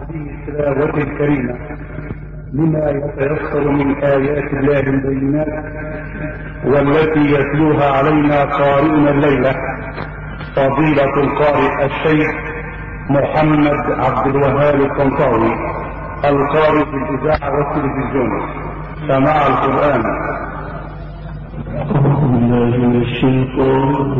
هذه التلاوة الكريمة لما يتيسر من آيات الله البينات والتي يتلوها علينا قارئنا الليلة فضيلة القارئ الشيخ محمد عبد الوهاب الطنطاوي القارئ في الإذاعة والتلفزيون. سماع القرآن. أعوذ بالله من الشيطان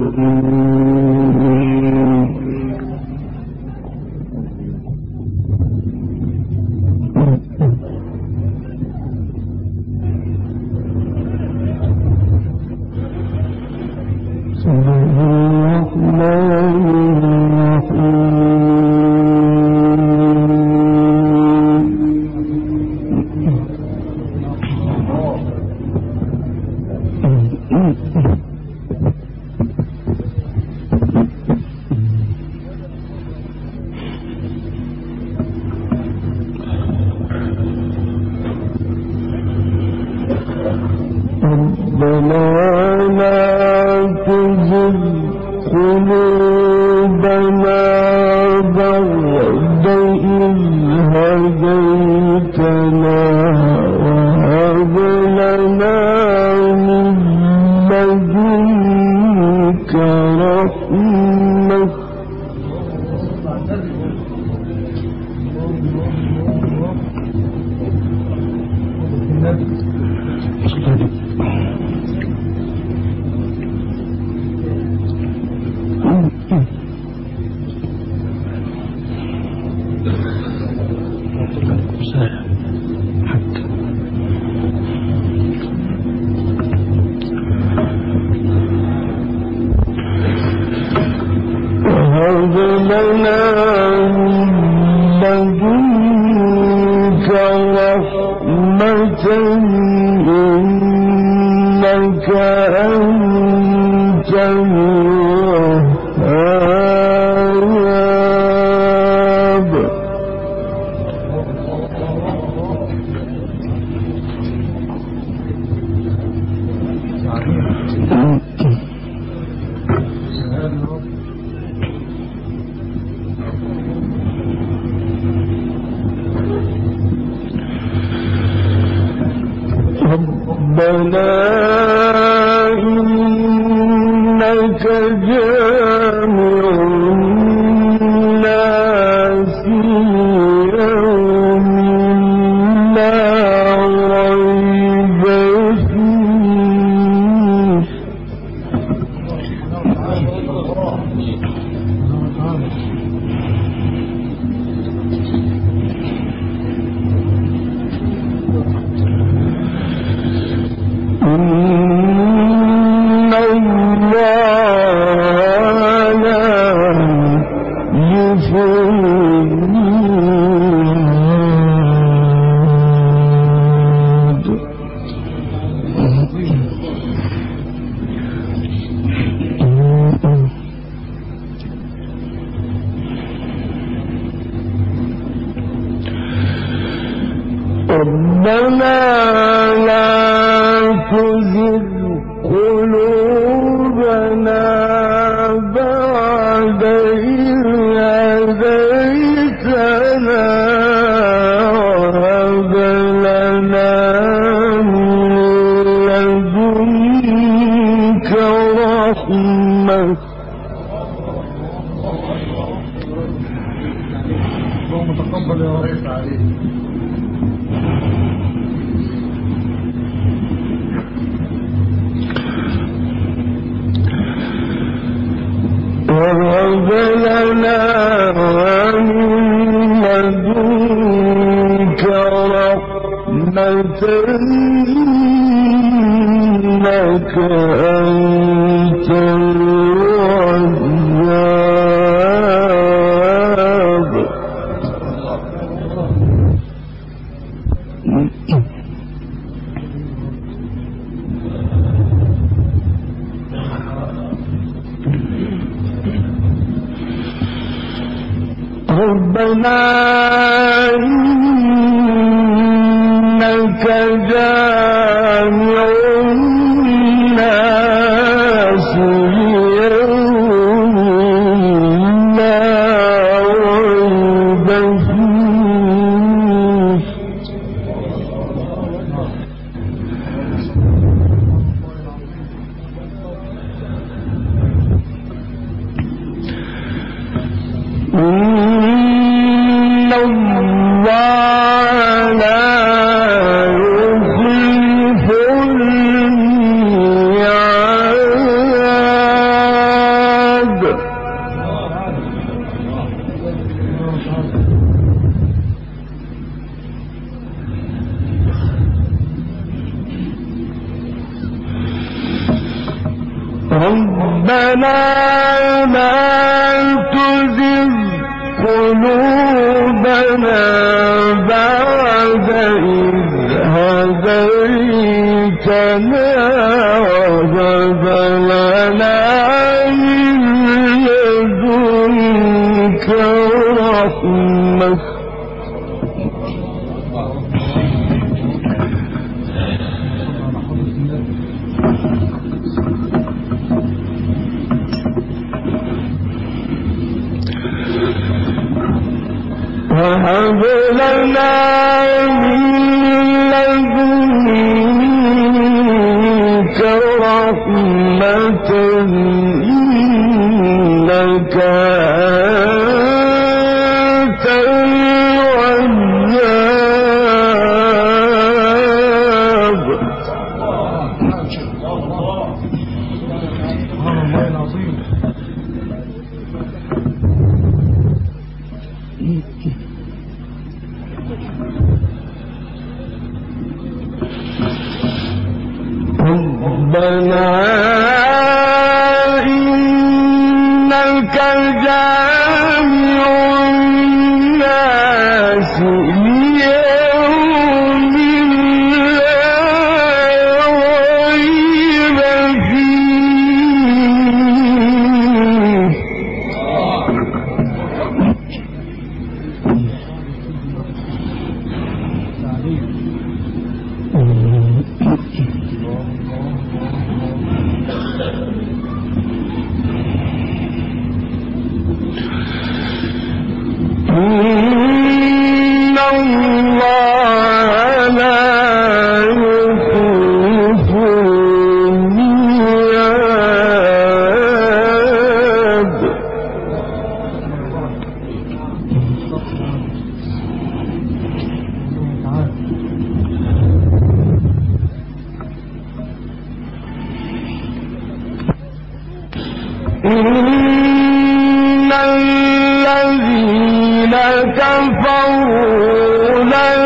ربنا إنك جامع الناس ليوم لا ريب فيه ربنا لا تزغ قلوبنا بعد إذ هديتنا وهب لنا من لدنك رحمة وهب لنا من لدنك رحمة إنك أنت الوهاب. ربنا إنك جامع الناس ليوم لا ريب فيه. إن الله لا يخلف الميعاد. إن الذين كفروا لن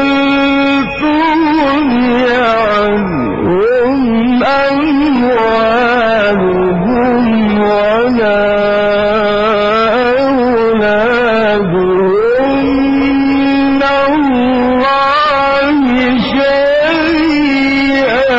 تغني عنهم أموالهم ولا أولادهم من الله شيئا.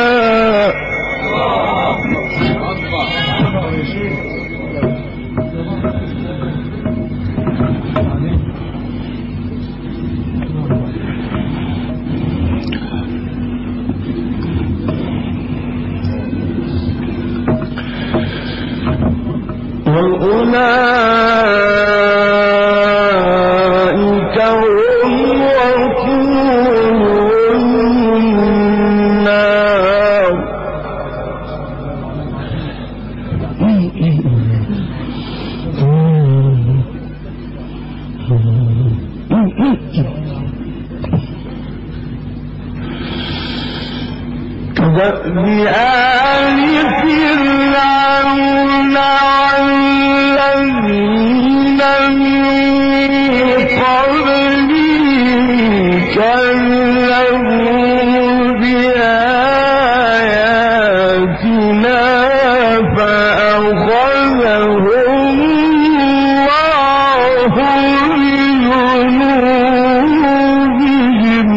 وأولئك هم وقود النار. كدأب آل فرعون الذين من قبلهم كذبوا بآياتنا فأخذهم الله بذنوبهم.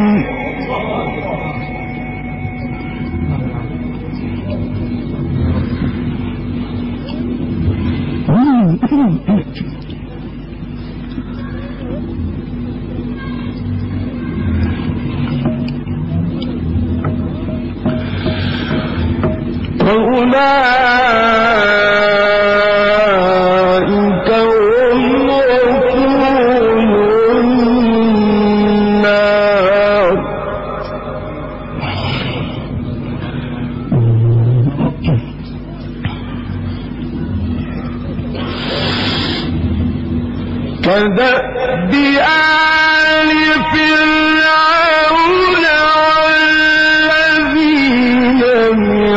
وأولئك هم وقود النار. كدأب آل فرعون والذين من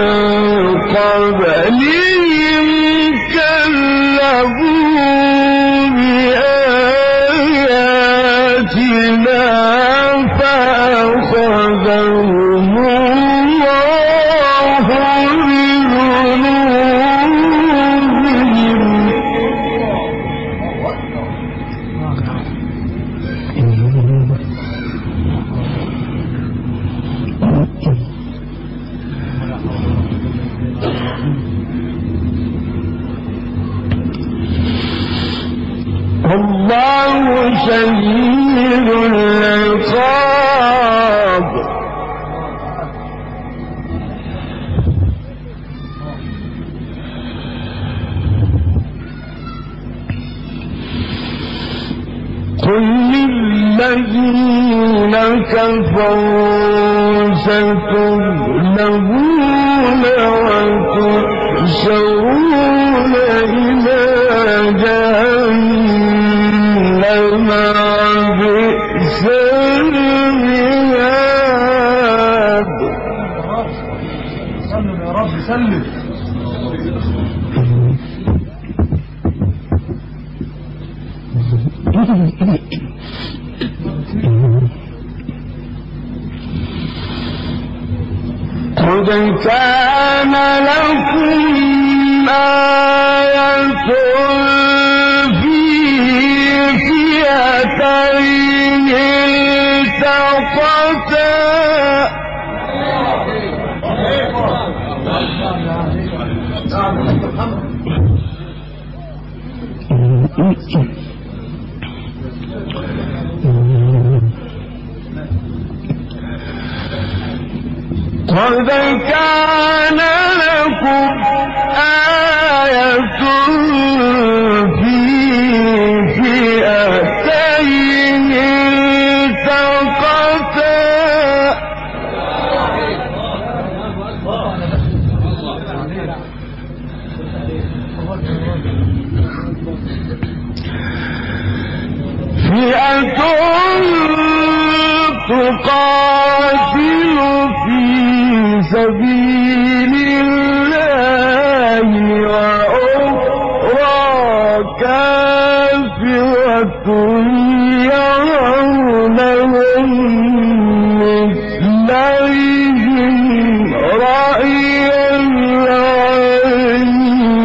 قبلهم كذبوا بآياتنا فأخذهم الله بذنوبهم. شديد العقاب قل للذين كفروا ستغلبون وتحشرون إلى جهنم وبئس المهاد. سلم يا رب سلم. قد كان لكم آية في فئتين التقتا قد كان لكم آية في فئتين التقتا فئة تقاتل في سبيل الله وأخرى كافرة يرونهم مثليهم رأي العين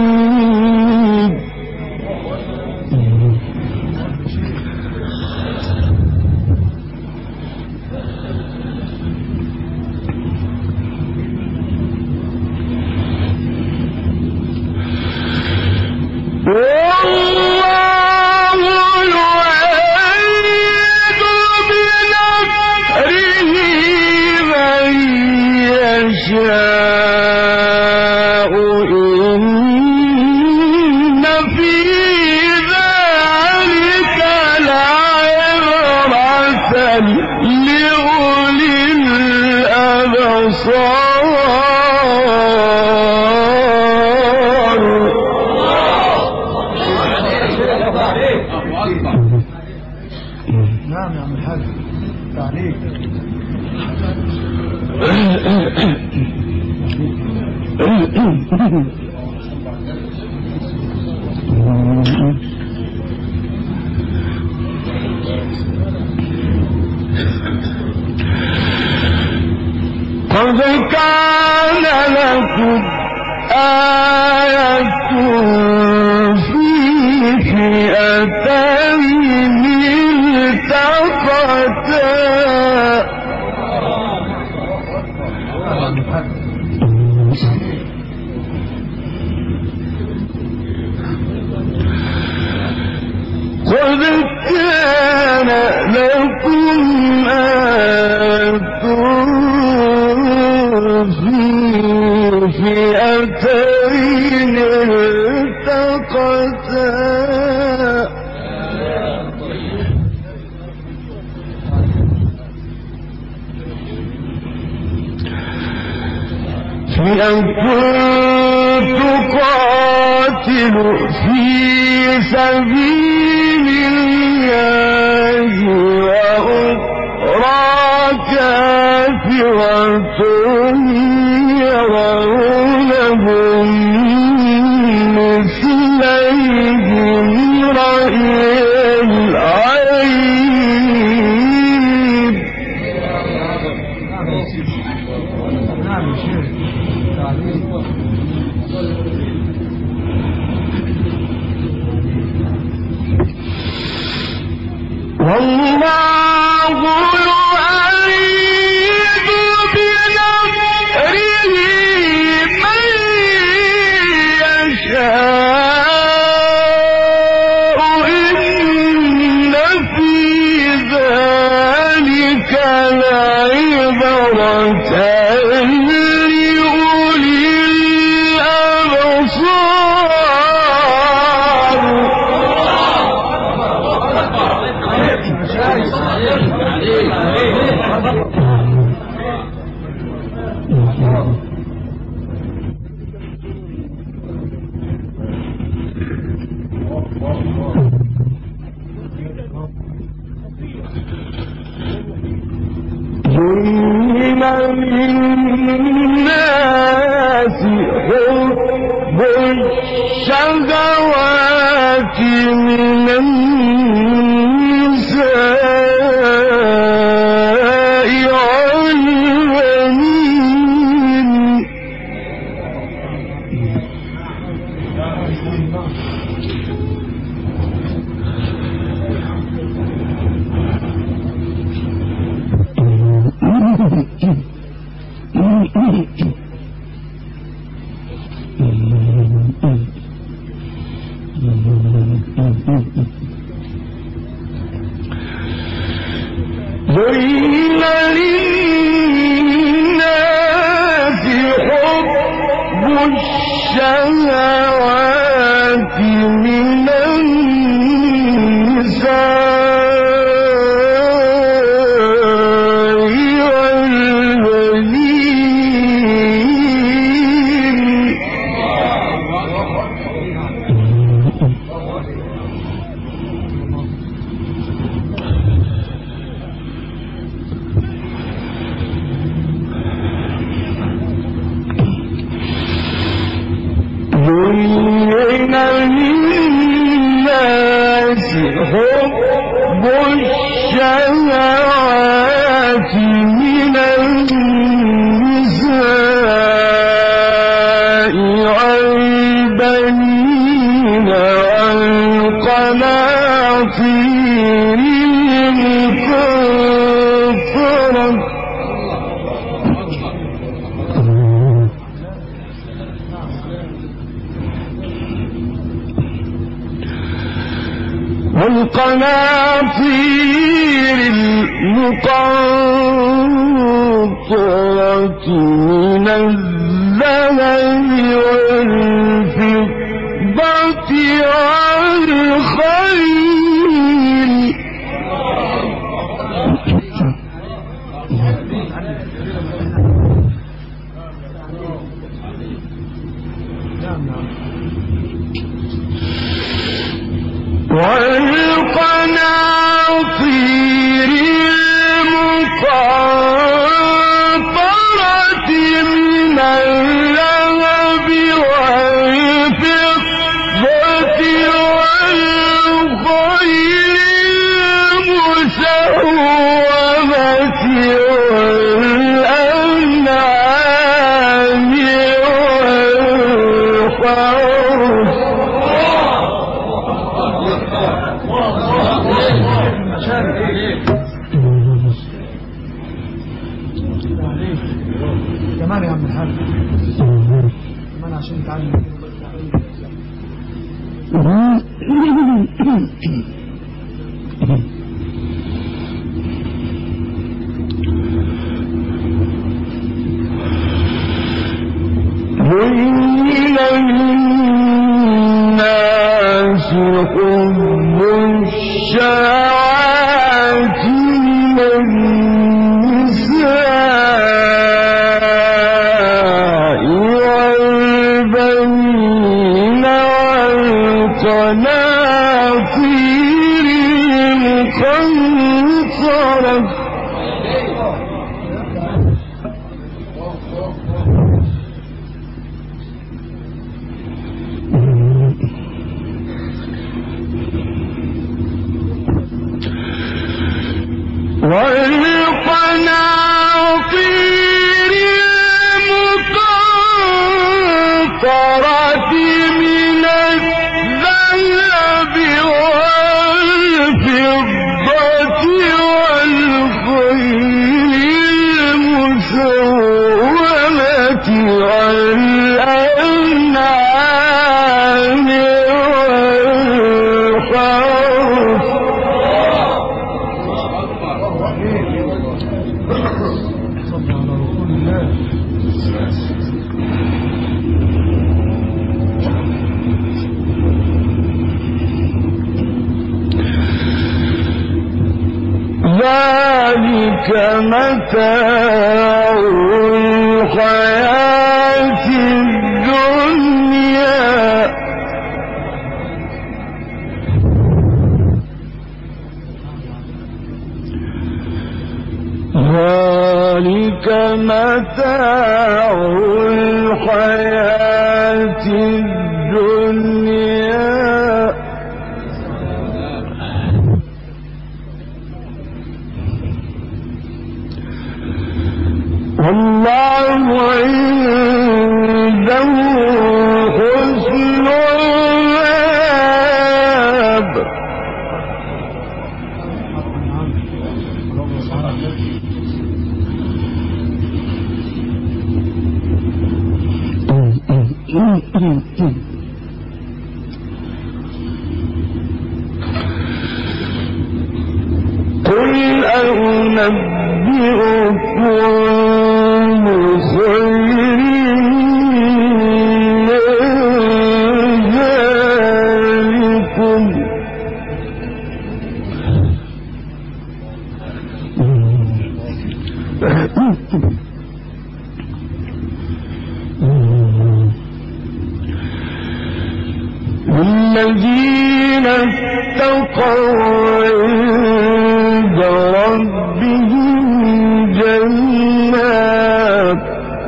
والله يؤيد بنصره من يشاء إن في ذلك لعبرة لأولي الأبصار. نعم يا عم الحاج تعليق. قد كان لكم آية في فئتين التقتا قد كان لكم آية في فئتين التقتا فئة تقاتل في سبيل الله وأخرى كافرة يرونهم مثليهم رأي العين. نعم شيخ تعليق. والله يؤيد بنصره والقناطير المقنطرة من الذهب والفضة والخيل والقناطير المقنطرة من الذهب والفضة والخيل المسومة والأنعام والحرث كمان يا عم الحاج كمان عشان نتعلم زين للناس حب الشهوات من النساء والبنين والقناطير المقنطرة والقناطير المقنطرة من الذهب والفضة والخيل المسومة والأنعام والحرث ذلك متاع الحياة الدنيا ذلك متاع الحياة الدنيا والله عنده حسن المآب قل أنبئكم بخير من ذلكم الذين اتقوا عند ربهم جنات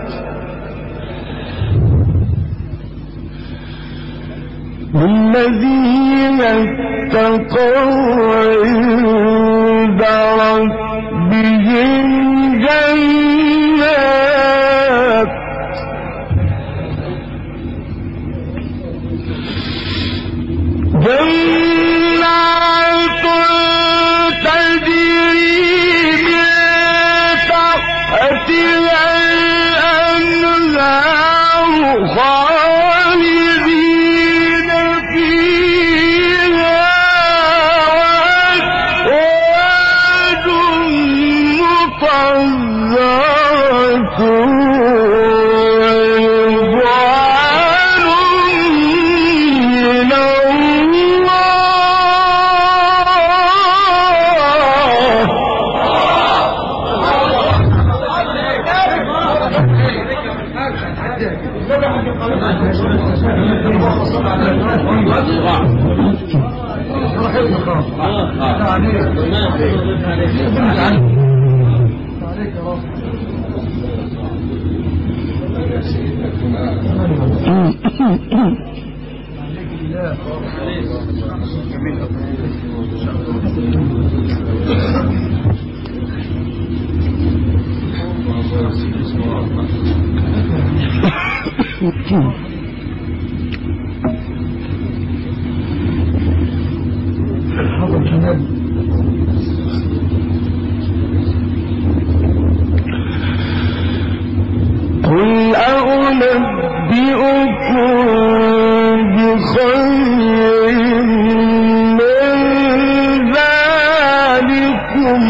الذين اتقوا عند ربهم جنات تجري من تحتها الأنهار خالدين فيها وأزواج مطهرة قل أنبئكم بخير من ذلكم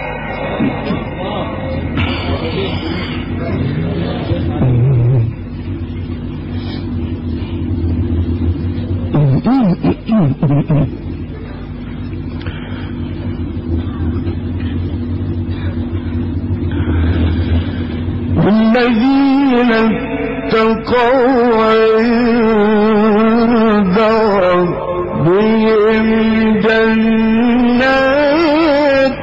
الذين اتقوا عند ربهم جنات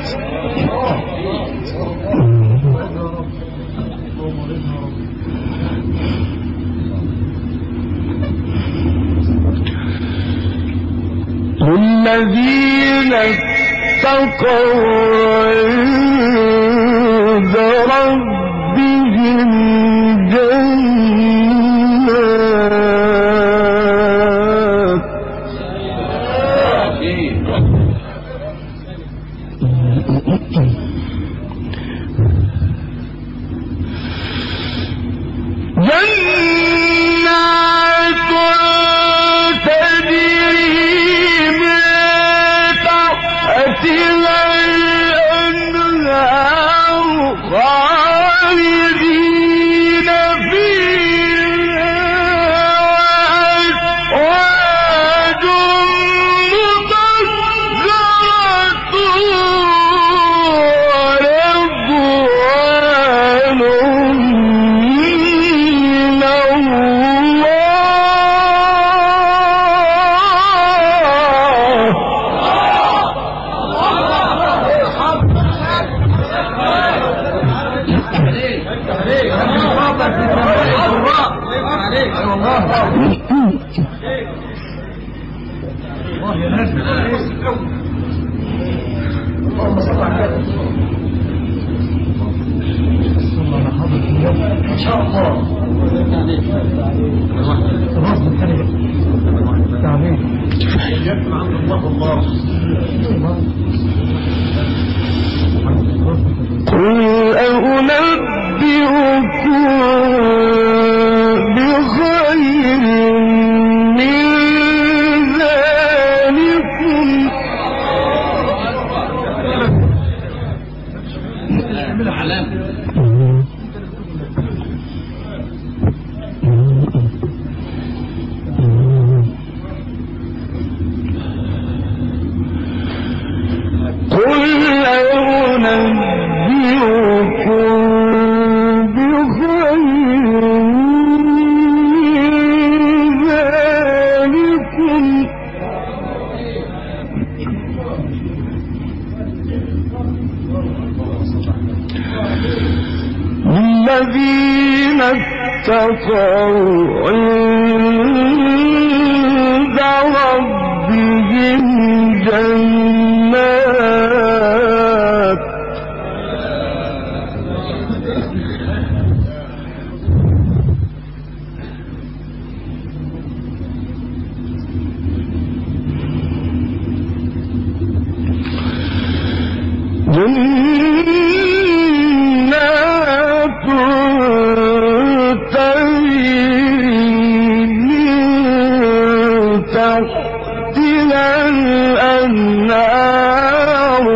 الذين اتقوا عند ربهم جنات تجري من تحتها الأنهار يا ناس اللهم صل على ان شاء الله. الراس الثاني تعبين يسمع عند الله قل أنبئكم بخير من ذلكم الذين اتقوا عند ربهم جنات الأنهار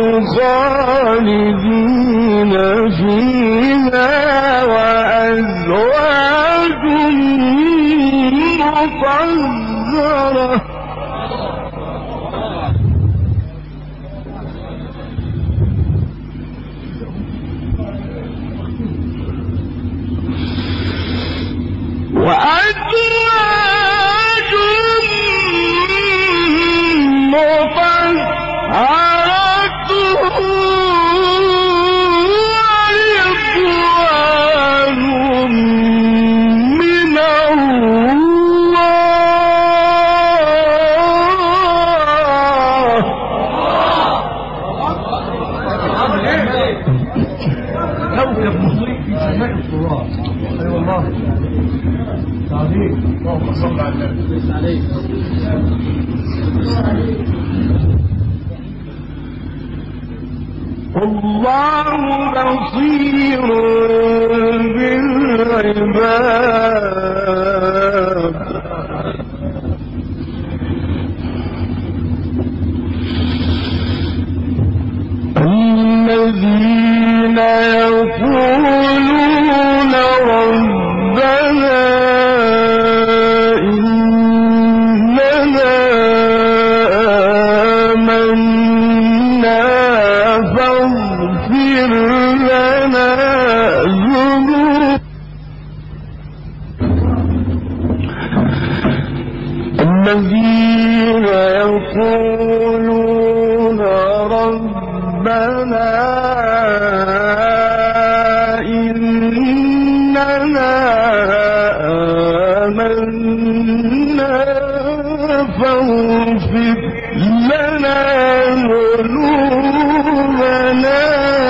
خالدين فيها وأزواج مطهرة والله بصير بالعباد الذين يقولون ربنا إننا آمنا فاغفر لنا الذين يقولون ربنا إننا آمنا فاغفر لنا ذنوبنا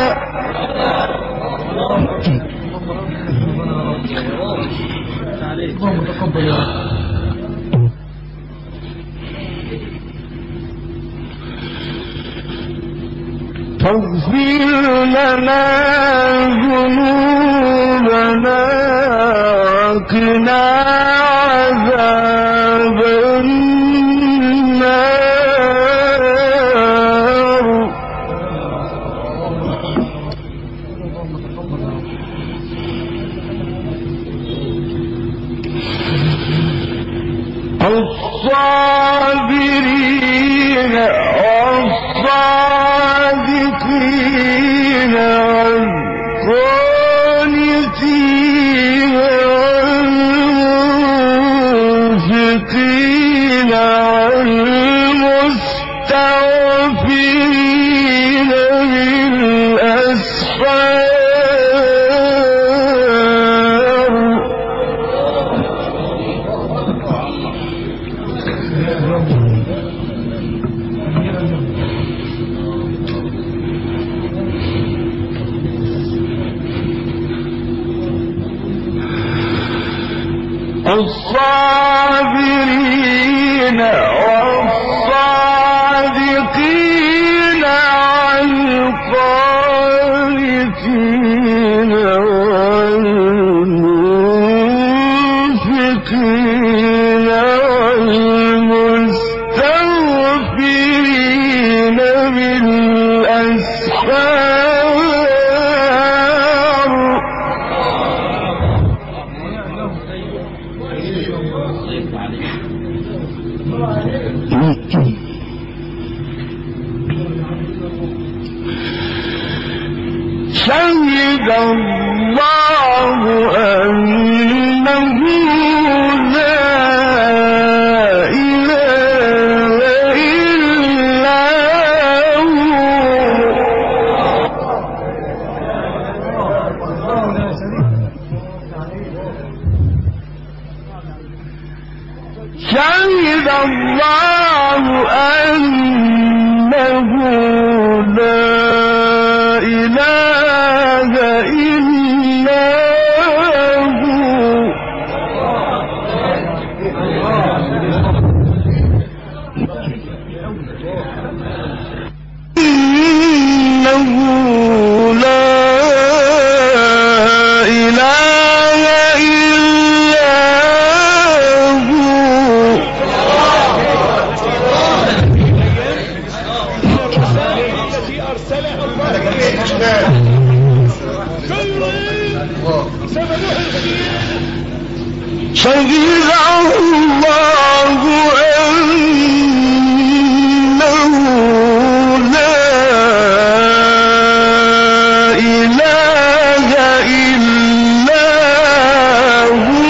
اللهم تقبل يا رب. فاغفر لنا ذنوبنا وقنا عذاب النار الصابرين والصادقين والقانتين والمنفقين والمستغفرين بالأسحار الصابرين والصادقين والقانتين والمنفقين والمستغفرين بالأسحار. شهد الله أنه لا إله إلا هو. شهد الله أنه لا إله إلا هو. إنه لا إله إلا هو. شهد الله أنه لا إله إلا هو.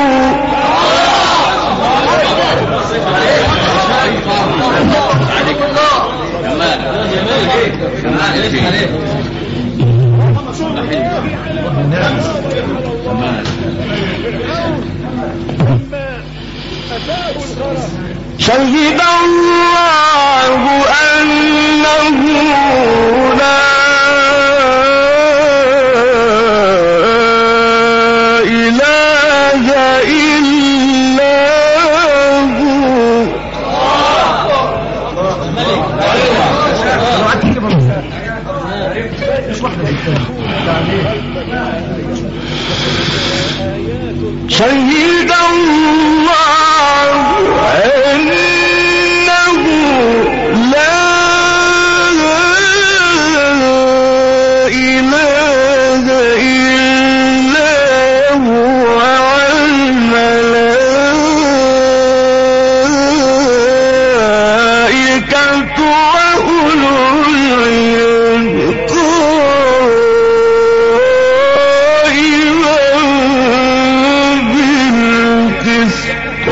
شهد الله أنه لا إله إلا هو. شهد الله أنه لا إله إلا هو والملائكة وأولو العلم قائما بالقسط.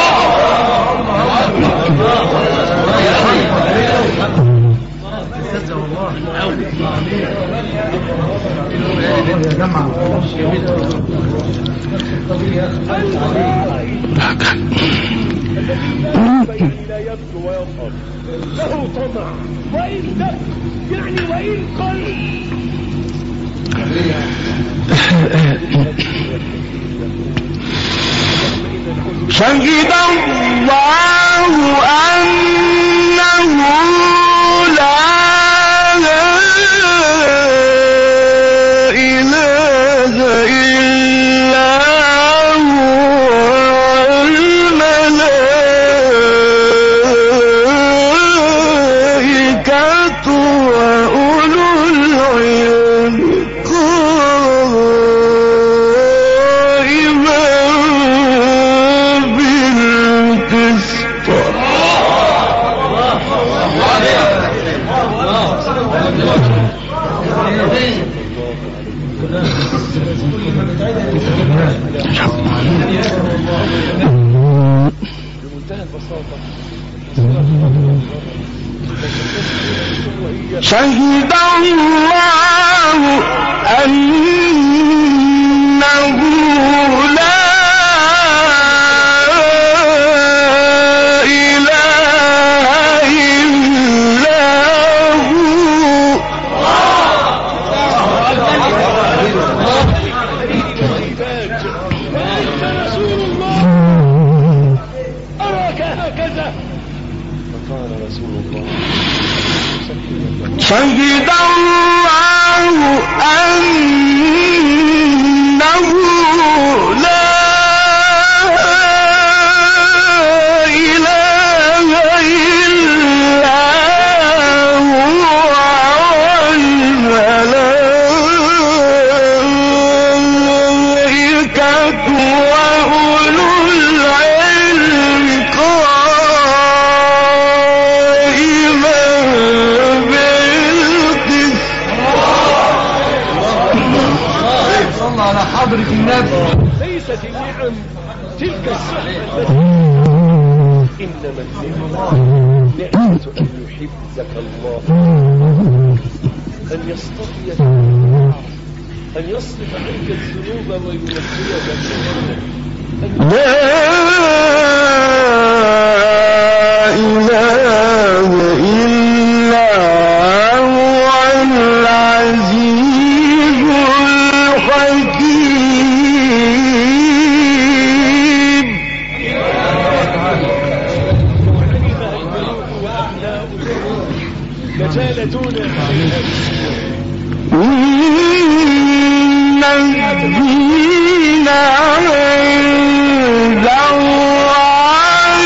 لا يبدو ويظهر له طمع وإن دق يعني وإن قل. شهد الله أنه لا إله إلا هو والملائكة وأولو العلم قائما بالقسط. شهد الله أنه لا إله إلا هو. رسول الله شهد الله أنه لا إله إلا هو والملائكة وأولو العلم قائما بالقسط. صلى على حضرة النبي. ليست النعم تلك الصحة إنما النعمة نعمة أن يحبك الله، أن يصطفيك، أن يصرف عنك الذنوب وينقيك من لا إله إلا هو العزيز الحكيم. وعلمها الملوك وأبناء الملوك لجالدون عليها إن الدين عند الله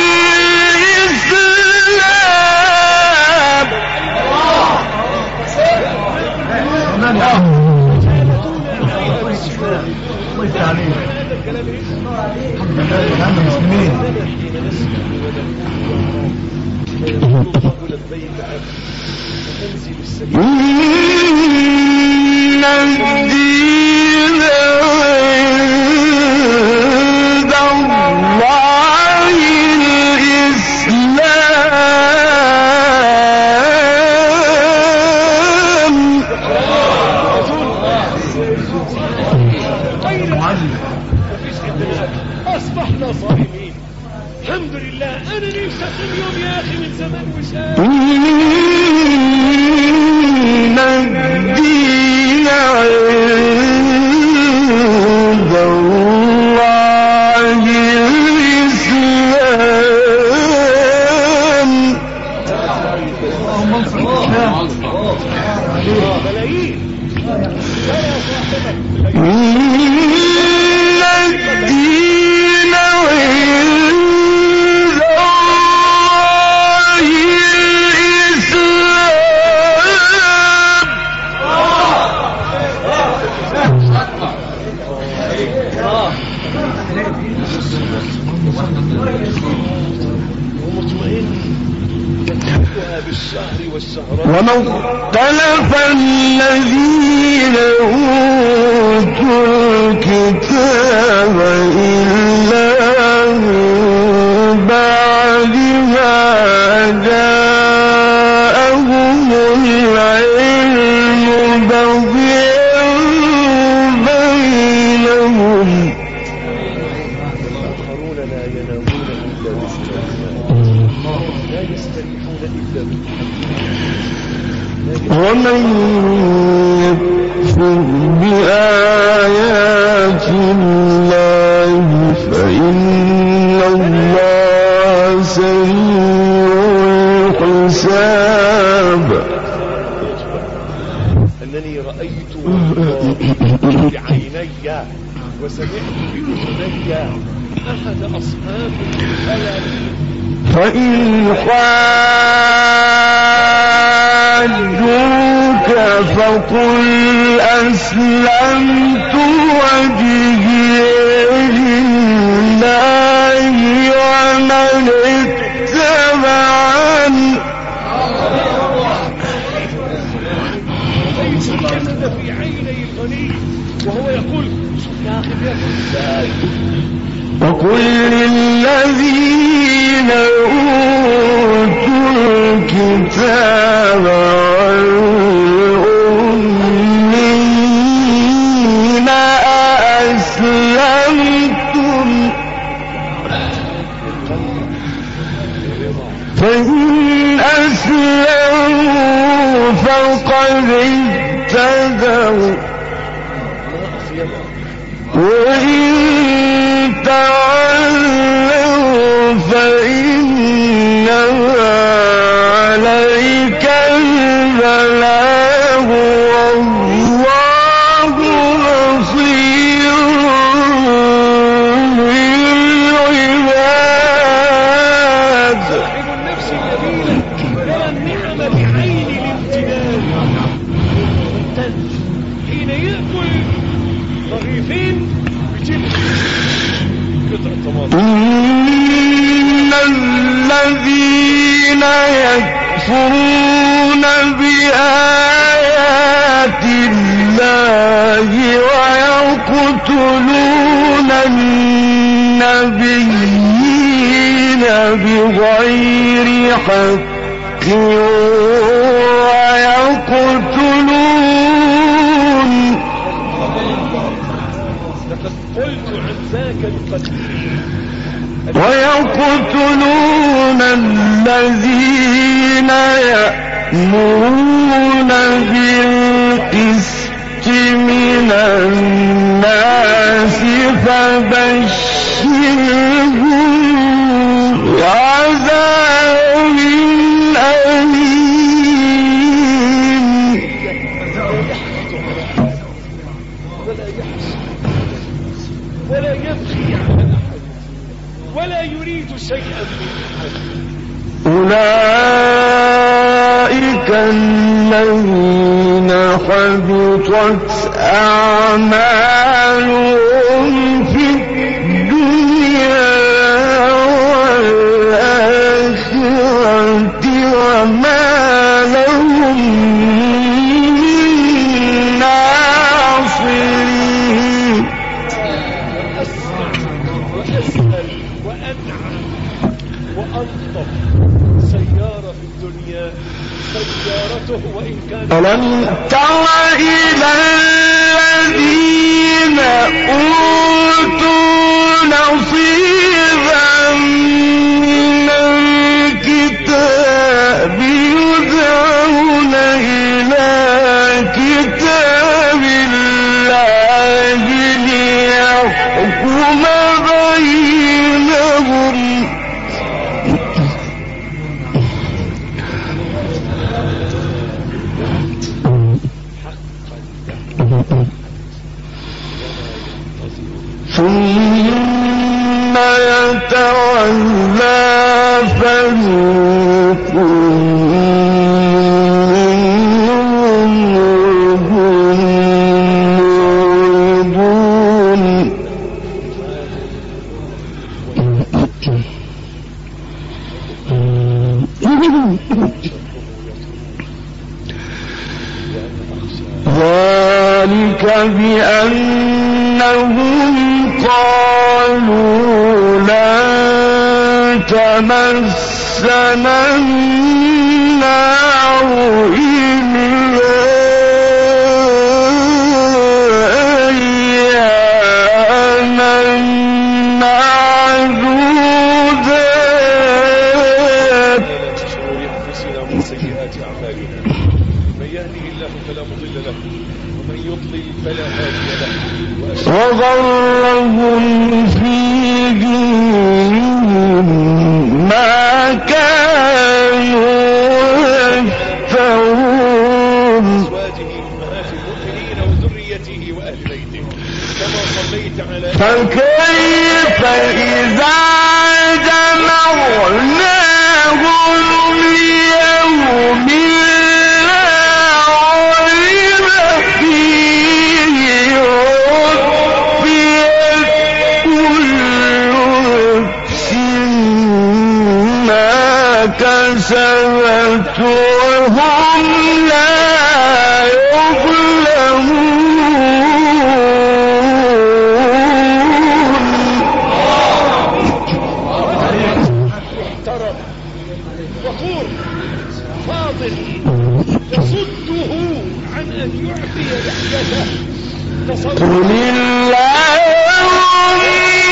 الإسلام. هذا الكلام الحمد لله حين نسمع فيقول الله لبيك عبد وتنزل السبيل. إن الدين عند الله الإسلام. أصبحنا صائمين الحمد لله. أنا نفسي اليوم يا أخي من زمان وشاء. إن الدين عند الله الإسلام. ملايين إن الدين عند الله ومطمئن يتحقها بالشهر والشهرات. وما اختلف الذين أوتوا الكتاب إلا من بعد ما جاءهم العلم بغيا بينهم. آخرون لا ينامون إلا بالسلام، لا يستريحون إلا ومن يكفر بآيات الله فإن الله سريع الحساب. أنني رأيت بعيني وسمعت بأذني أحد أصحاب الخيال. فإن حاجوك فقل أسلمت وجهي لله ومن اتبعني. يكن في عيني الغني وهو يقول شوف يا أخي بيقول ازاي. وقل للذين أوتوا الكتاب والأمين أأسلمتم فإن أسلموا فقد اهتدوا وإن تولوا فإنما عليك البلاغ حين يأكل رغيفين بجلد قطعة طماطم. إن الذين يكفرون بآيات الله ويقتلون النبيين بغير حق ويقتلون الذين يأمرون بالقسط من الناس فبشرهم بعذاب أليم. ولا يبكي على أحد ولا يريد شيئا من أحد. أولئك الذين حبطت أعمالهم في الدنيا والآخرة وما لهم من ناصرين. وأسأل وأنعم وألطف سيارة في الدنيا سيارته وإن كان. ألم تر إلى الذين أوتوا نصيبا من الكتاب يدعون إلى كتاب الله ليحكم بينهم ثم يتولى فريق منهم ذلك بأنهم قالوا لن تمسنا النار إلا أياما معدودات. شرور أنفسنا ومن سيئات أعمالنا من يهده الله فلا مضل له ومن يضلل فلا هادي له. وغرهم في دينهم ما كانوا يفترون. أزواجه أمهات المؤمنين وذريته وأهل بيته كما صليت على. فكيف إذا جمعناهم ليوم لا ريب فيه ووفيت كل نفس ما كسبت وهم لا محترم وقور فاضل يصده عن أن يعطي لحيته. قل اللهم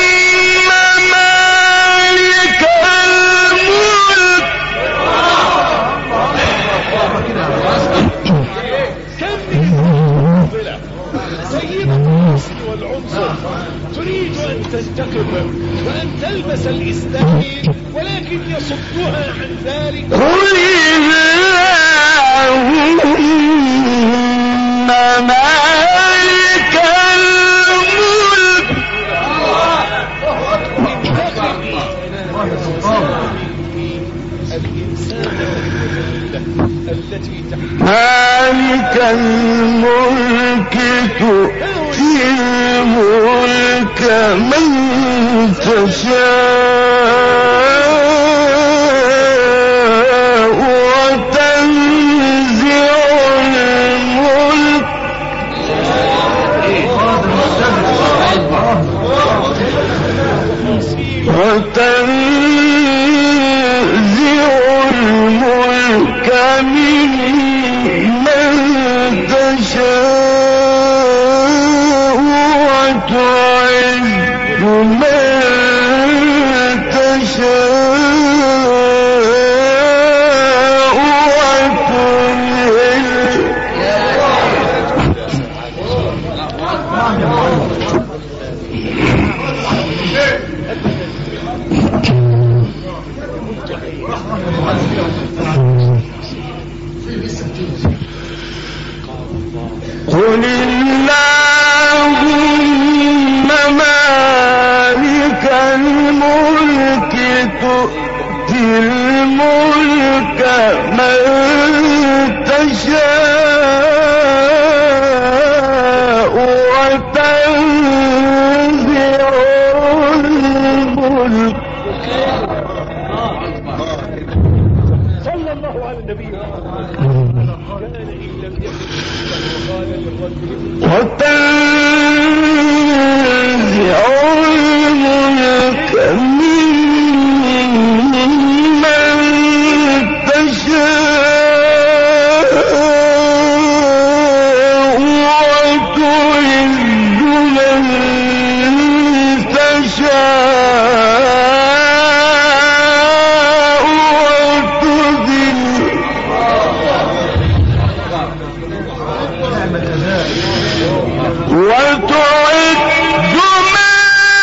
مالك الملك كم من فاضلة سيدة الحسن والعنصر تريد أن تنتقم وأن تلبس الإسلام ولكن يصدها عن ذلك. قل اللهم مالك الملك الإنسان التي تحت مالك الملك تؤتي الملك من تشاء وتنزع الملك ممن تشاء وتعز من تشاء وتذل قل اللهم مالك الملك تؤتي الملك من تشاء وتنزع الملك صلى الله على النبي وتنزع الملك ممن تشاء وتعز من تشاء وتذل وتعد من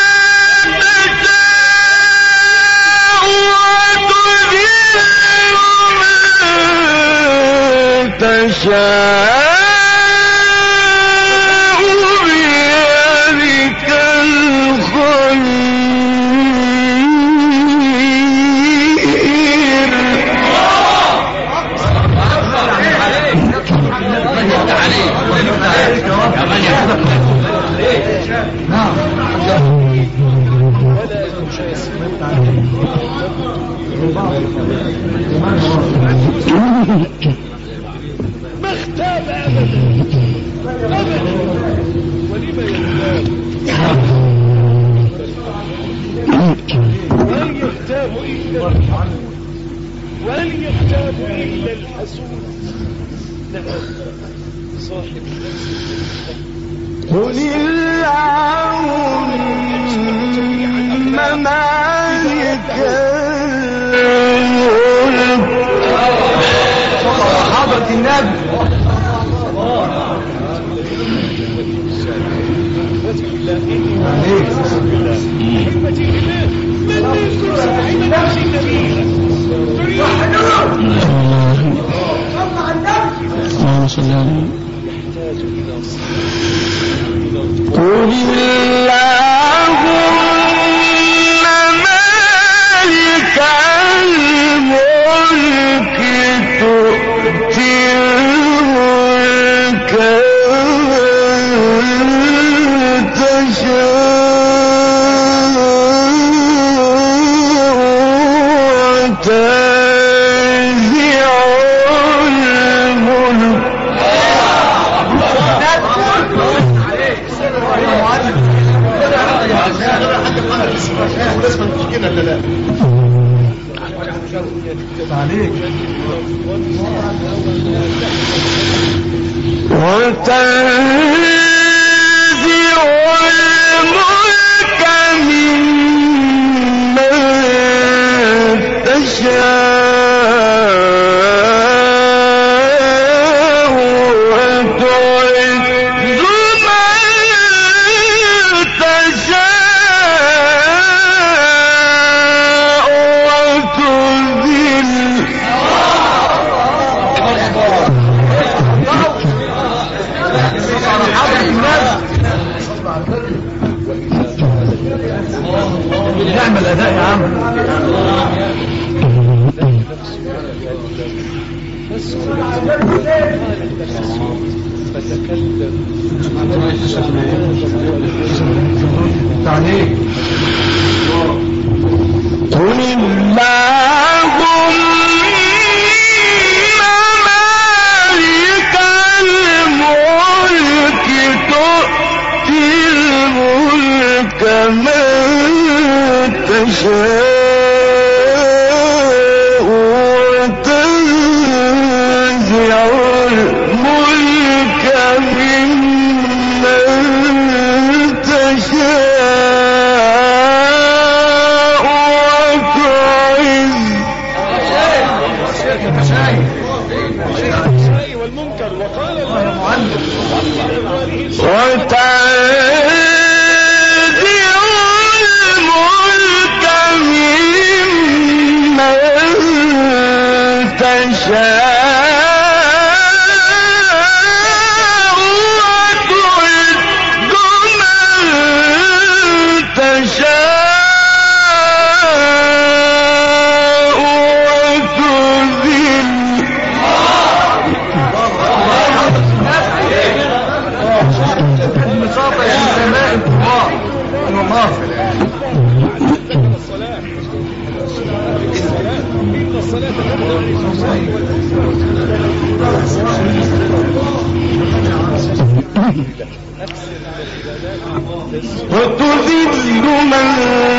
تشاء وتذل من تشاء بيدك ما اختاب ابدا ابدا ولما يختاب وهل يختاب الا الحق وهل يختاب الا الحسود نعم صاحب النفس قل اللهم مالك الملك حضرة النبي اللهم صل على قل اللهم مالك الملك تؤتي الملك من تشاء وتنزع الملك وتنزع الملك ممن تشاء وتعز من تشاء وتذل نعمل اداء يا عم فتكلم تعليق قل اللهم مالك الملك تؤتي الملك من تشاء وتنزع الملك ممن تشاء والمنكر وقال وتنزع الملك ممن تشاء وتعز من تشاء وتذل وتذل من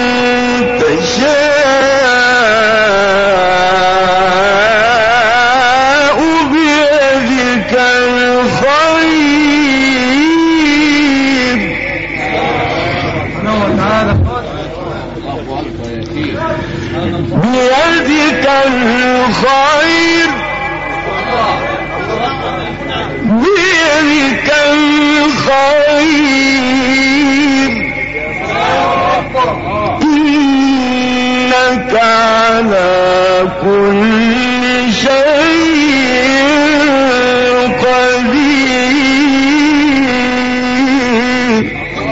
تشاء بيدك الخير بيدك الخير بيدك الخير إنك على كل شيء قدير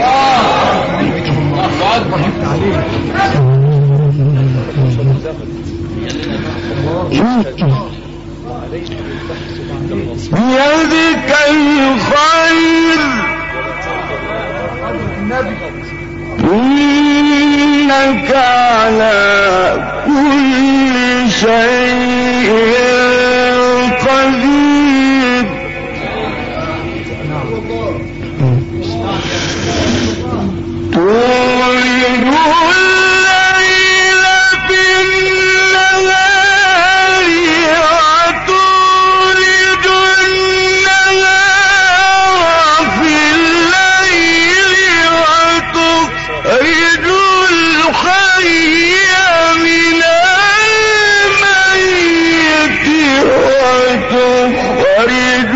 بيدك الخير إنك على كل شيء قدير تولد الليل في النهار وتولد النهار في الليل وتخرج الحي من الميت وتخرج الميت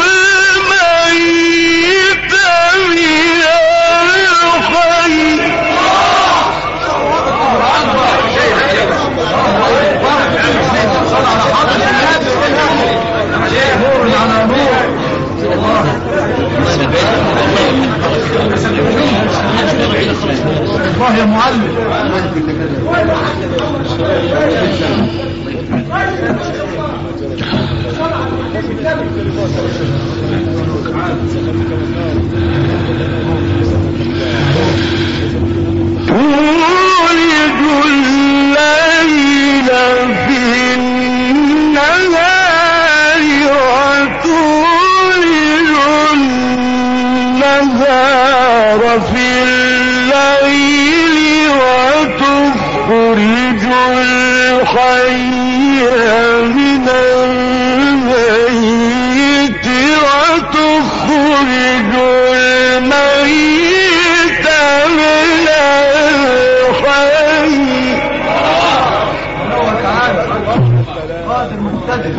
من الحي الله يا معلم تولد الليل في النهار وتولد النهار في الليل وتخرج الحي من الميت وتخرج الميت من الحي قادر مقتدر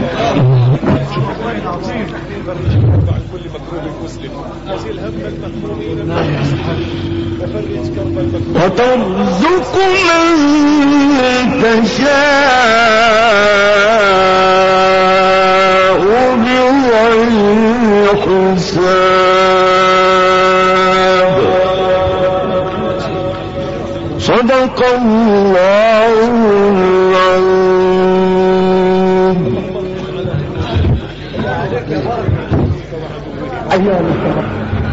عن كل مكروه مسلم أزل هم المكروهين وفرج كرب المكروه وترزق من تشاء بغير حساب صدق الله العظيم.